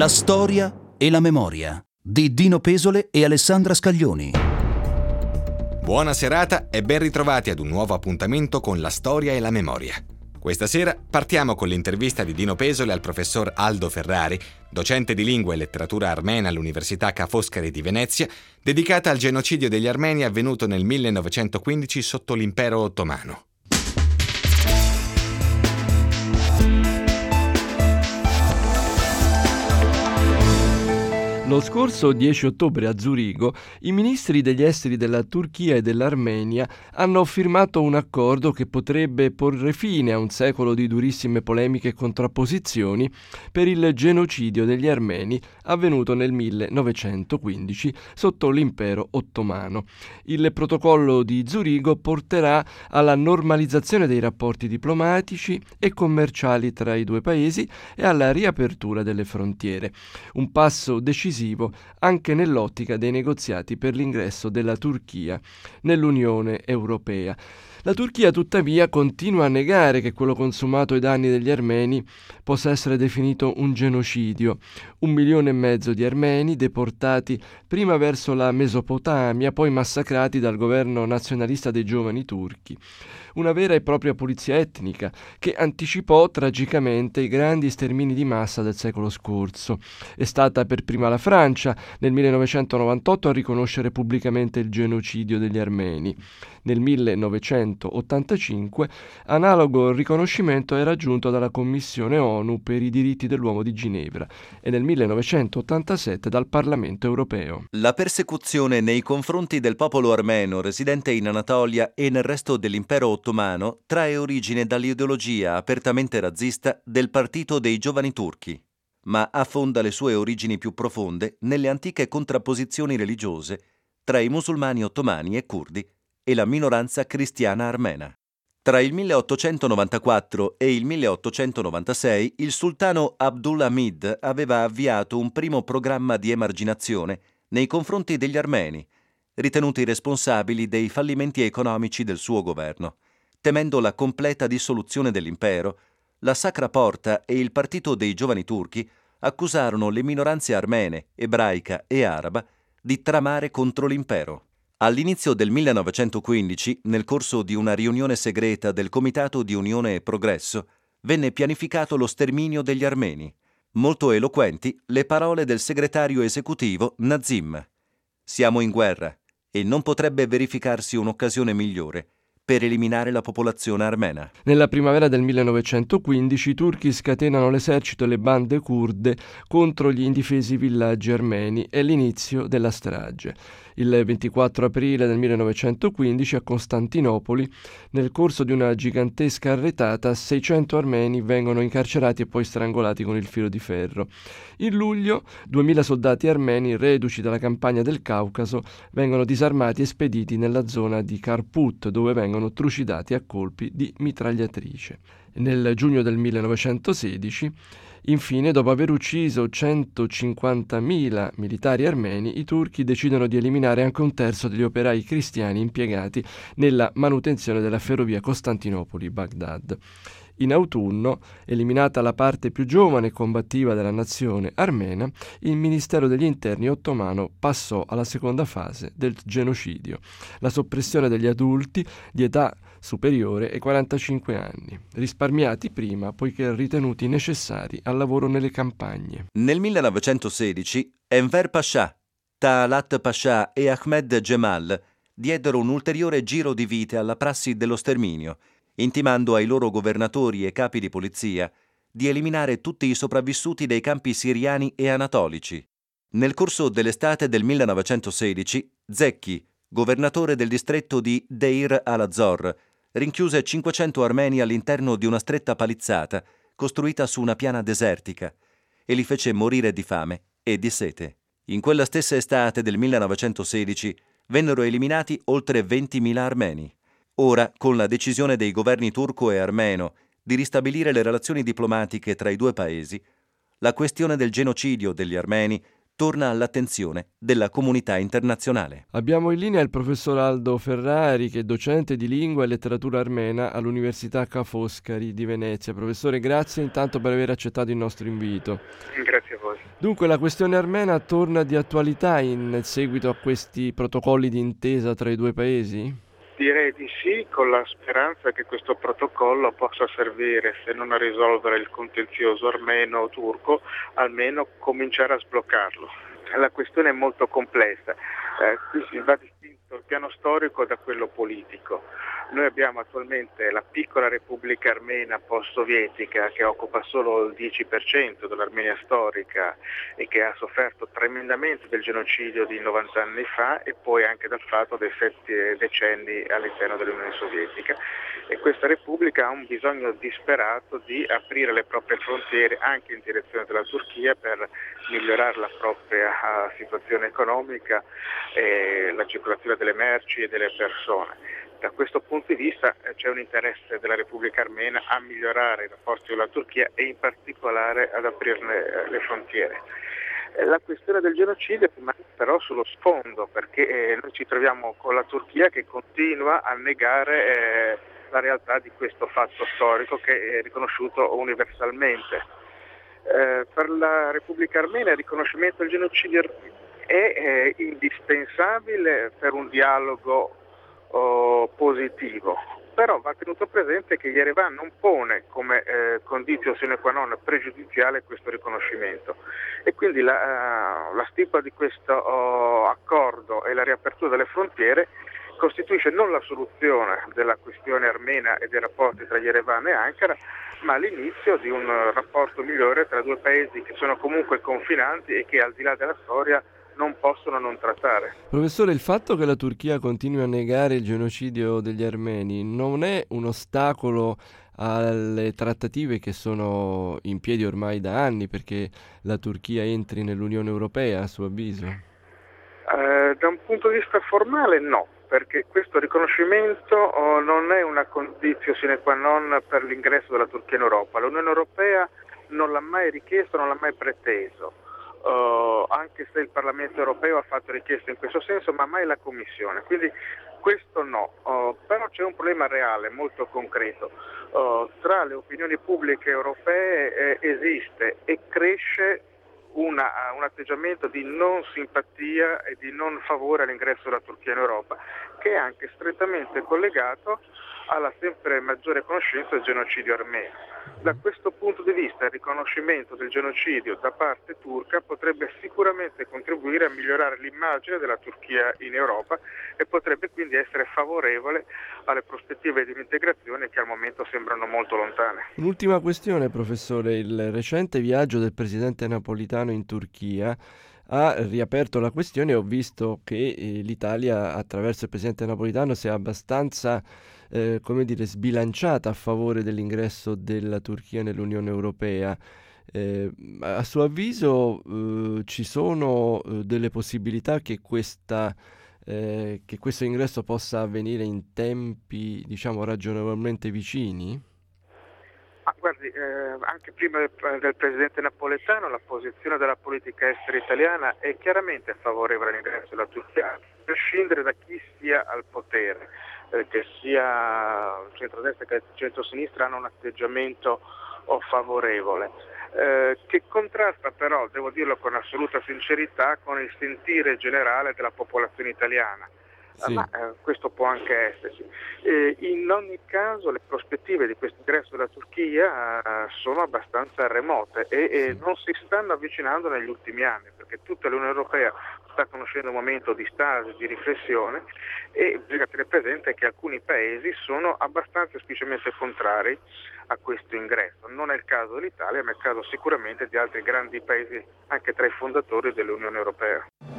La storia e la memoria di Dino Pesole e Alessandra Scaglioni. Buona serata e ben ritrovati ad un nuovo appuntamento con la storia e la memoria. Questa sera partiamo con l'intervista di Dino Pesole al professor Aldo Ferrari, docente di lingua e letteratura armena all'Università Ca' Foscari di Venezia, dedicata al genocidio degli armeni avvenuto nel 1915 sotto l'Impero Ottomano. Lo scorso 10 ottobre a Zurigo i ministri degli esteri della Turchia e dell'Armenia hanno firmato un accordo che potrebbe porre fine a un secolo di durissime polemiche e contrapposizioni per il genocidio degli armeni avvenuto nel 1915 sotto l'Impero Ottomano. Il protocollo di Zurigo porterà alla normalizzazione dei rapporti diplomatici e commerciali tra i due paesi e alla riapertura delle frontiere. Un passo decisivo anche nell'ottica dei negoziati per l'ingresso della Turchia nell'Unione Europea. La Turchia tuttavia continua a negare che quello consumato ai danni degli armeni possa essere definito un genocidio. 1,5 milioni di armeni deportati prima verso la Mesopotamia, poi massacrati dal governo nazionalista dei giovani turchi. Una vera e propria pulizia etnica che anticipò tragicamente i grandi stermini di massa del secolo scorso. È stata per prima la Francia nel 1998 a riconoscere pubblicamente il genocidio degli armeni. Nel 1985 analogo riconoscimento è raggiunto dalla Commissione ONU per i diritti dell'uomo di Ginevra e nel 1987 dal Parlamento europeo. La persecuzione nei confronti del popolo armeno residente in Anatolia e nel resto dell'Impero Ottomano trae origine dall'ideologia apertamente razzista del Partito dei Giovani Turchi, ma affonda le sue origini più profonde nelle antiche contrapposizioni religiose tra i musulmani ottomani e curdi e la minoranza cristiana armena. Tra il 1894 e il 1896 il sultano Abdulhamid aveva avviato un primo programma di emarginazione nei confronti degli armeni, ritenuti responsabili dei fallimenti economici del suo governo. Temendo la completa dissoluzione dell'impero, la Sacra Porta e il Partito dei Giovani Turchi accusarono le minoranze armene, ebraica e araba di tramare contro l'impero. All'inizio del 1915, nel corso di una riunione segreta del Comitato di Unione e Progresso, venne pianificato lo sterminio degli armeni. Molto eloquenti le parole del segretario esecutivo Nazim. Siamo in guerra e non potrebbe verificarsi un'occasione migliore per eliminare la popolazione armena. Nella primavera del 1915 i turchi scatenano l'esercito e le bande curde contro gli indifesi villaggi armeni e l'inizio della strage. Il 24 aprile del 1915 a Costantinopoli, nel corso di una gigantesca arretata, 600 armeni vengono incarcerati e poi strangolati con il filo di ferro. In luglio 2000 soldati armeni reduci dalla campagna del Caucaso vengono disarmati e spediti nella zona di Karput, dove vengono trucidati a colpi di mitragliatrice. Nel giugno del 1916, infine, dopo aver ucciso 150.000 militari armeni, i turchi decidono di eliminare anche un terzo degli operai cristiani impiegati nella manutenzione della ferrovia Costantinopoli-Baghdad. In autunno, eliminata la parte più giovane e combattiva della nazione armena, il Ministero degli Interni ottomano passò alla seconda fase del genocidio, la soppressione degli adulti di età superiore ai 45 anni, risparmiati prima poiché ritenuti necessari al lavoro nelle campagne. Nel 1916 Enver Pascià, Talat Pascià e Ahmed Gemal diedero un ulteriore giro di vite alla prassi dello sterminio, intimando ai loro governatori e capi di polizia di eliminare tutti i sopravvissuti dei campi siriani e anatolici. Nel corso dell'estate del 1916, Zecchi, governatore del distretto di Deir al-Zor, rinchiuse 500 armeni all'interno di una stretta palizzata costruita su una piana desertica e li fece morire di fame e di sete. In quella stessa estate del 1916 vennero eliminati oltre 20.000 armeni. Ora, con la decisione dei governi turco e armeno di ristabilire le relazioni diplomatiche tra i due paesi, la questione del genocidio degli armeni torna all'attenzione della comunità internazionale. Abbiamo in linea il professor Aldo Ferrari, che è docente di lingua e letteratura armena all'Università Ca' Foscari di Venezia. Professore, grazie intanto per aver accettato il nostro invito. Grazie a voi. Dunque, la questione armena torna di attualità in seguito a questi protocolli di intesa tra i due paesi? Direi di sì, con la speranza che questo protocollo possa servire, se non a risolvere il contenzioso armeno-turco, almeno cominciare a sbloccarlo. La questione è molto complessa, qui si va distinto il piano storico da quello politico. Noi abbiamo attualmente la piccola Repubblica Armena post-sovietica che occupa solo il 10% dell'Armenia storica e che ha sofferto tremendamente del genocidio di 90 anni fa e poi anche dal fatto dei 7 decenni all'interno dell'Unione Sovietica. E questa Repubblica ha un bisogno disperato di aprire le proprie frontiere anche in direzione della Turchia per migliorare la propria situazione economica e la circolazione delle merci e delle persone. Da questo punto di vista c'è un interesse della Repubblica Armena a migliorare i rapporti con la Turchia e in particolare ad aprirne le frontiere. La questione del genocidio rimane però sullo sfondo, perché noi ci troviamo con la Turchia che continua a negare la realtà di questo fatto storico che è riconosciuto universalmente. Per la Repubblica Armena il riconoscimento del genocidio è indispensabile per un dialogo positivo, però va tenuto presente che Yerevan non pone come conditio sine qua non pregiudiziale questo riconoscimento e quindi la stipula di questo accordo e la riapertura delle frontiere costituisce non la soluzione della questione armena e dei rapporti tra Yerevan e Ankara, ma l'inizio di un rapporto migliore tra due paesi che sono comunque confinanti e che al di là della storia non possono non trattare. Professore, il fatto che la Turchia continui a negare il genocidio degli armeni non è un ostacolo alle trattative che sono in piedi ormai da anni perché la Turchia entri nell'Unione Europea, a suo avviso? Da un punto di vista formale no, perché questo riconoscimento non è una condizio sine qua non per l'ingresso della Turchia in Europa. L'Unione Europea non l'ha mai richiesto, non l'ha mai preteso. Anche se il Parlamento europeo ha fatto richieste in questo senso, ma mai la Commissione, quindi questo no, però c'è un problema reale, molto concreto, tra le opinioni pubbliche europee esiste e cresce un atteggiamento di non simpatia e di non favore all'ingresso della Turchia in Europa, che è anche strettamente collegato alla sempre maggiore conoscenza del genocidio armeno. Da questo punto di vista il riconoscimento del genocidio da parte turca potrebbe sicuramente contribuire a migliorare l'immagine della Turchia in Europa e potrebbe quindi essere favorevole alle prospettive di integrazione che al momento sembrano molto lontane. Un'ultima questione, professore. Il recente viaggio del presidente Napolitano in Turchia ha riaperto la questione. Ho visto che l'Italia attraverso il presidente Napolitano si è abbastanza sbilanciata a favore dell'ingresso della Turchia nell'Unione Europea. A suo avviso ci sono delle possibilità che questo ingresso possa avvenire in tempi, diciamo, ragionevolmente vicini? Guardi, anche prima del presidente Napolitano la posizione della politica estera italiana è chiaramente favorevole all'ingresso della Turchia, a prescindere da chi sia al potere, che sia centrodestra che centrosinistra hanno un atteggiamento favorevole, che contrasta però, devo dirlo con assoluta sincerità, con il sentire generale della popolazione italiana. Sì. Ma questo può anche esserci. In ogni caso le prospettive di questo ingresso della Turchia sono abbastanza remote e non si stanno avvicinando negli ultimi anni, perché tutta l'Unione Europea sta conoscendo un momento di stasi, di riflessione e bisogna tenere presente che alcuni paesi sono abbastanza esplicitamente contrari a questo ingresso. Non è il caso dell'Italia, ma è il caso sicuramente di altri grandi paesi anche tra i fondatori dell'Unione Europea.